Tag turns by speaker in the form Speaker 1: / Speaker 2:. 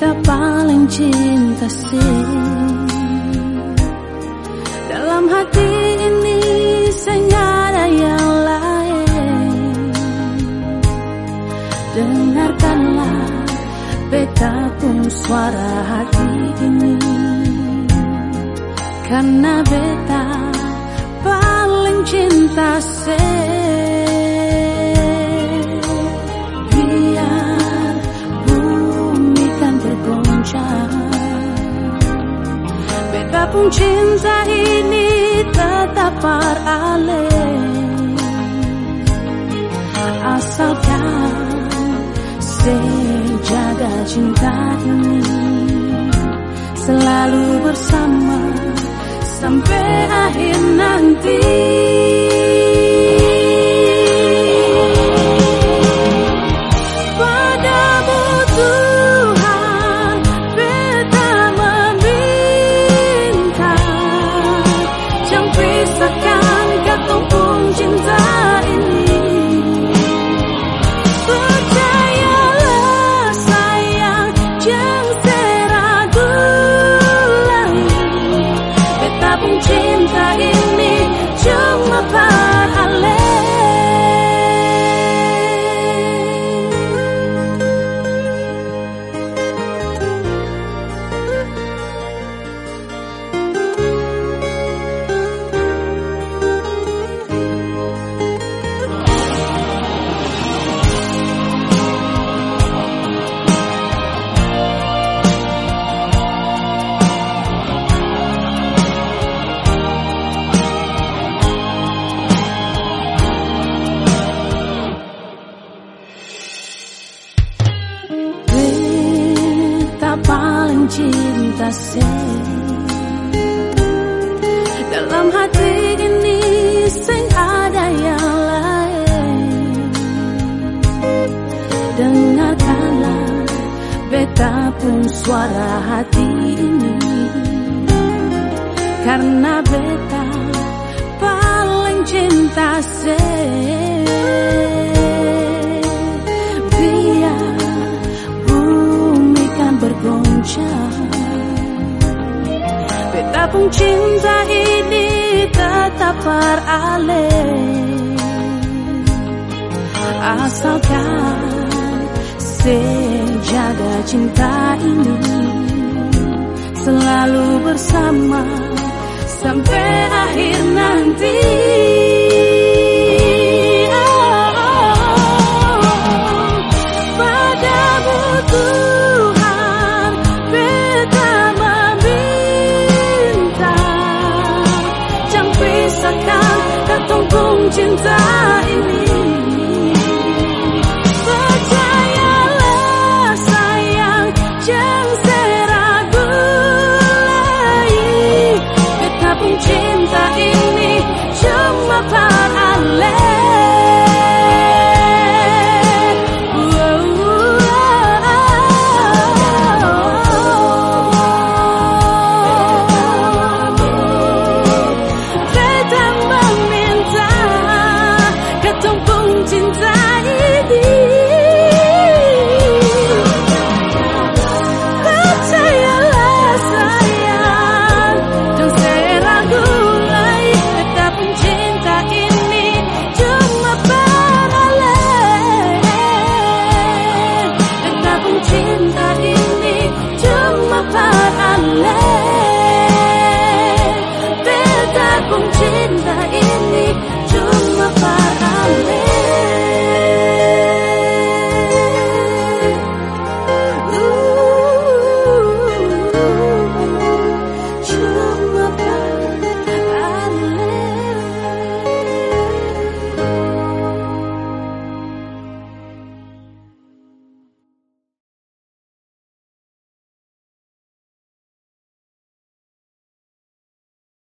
Speaker 1: Beta paling cinta sih. Dalam hati ini sengaja yang lain. Dengarkanlah beta pun suara hati ini, karena beta paling cinta sih. Biar bumi kan bergoncang, beta pun cinta ini tetap beralih. Asalkan jaga cinta ini selalu bersama sampai akhir nanti. Padamu Tuhan beta meminta, jangan pisahkan katong pun cinta ini. Cinta ini cuma beralih. Paling cinta sih. Dalam hati ini sing ada yang lain. Dengarkanlah beta pun suara hati ini, karena beta paling cinta sih. Bergoncang, beta pun cinta ini tetap beralih. Asalkan jaga cinta ini selalu bersama sampai akhir nanti. Cinta ini, percayalah sayang, jangan ragu lagi. Beta pun cinta ini cuma beralih. Cinta ini, percayalah sayang, jangan ragu lagi. Beta pun cinta ini cuma beralih. Beta pun cinta ini cuma beralih. Beta pun cinta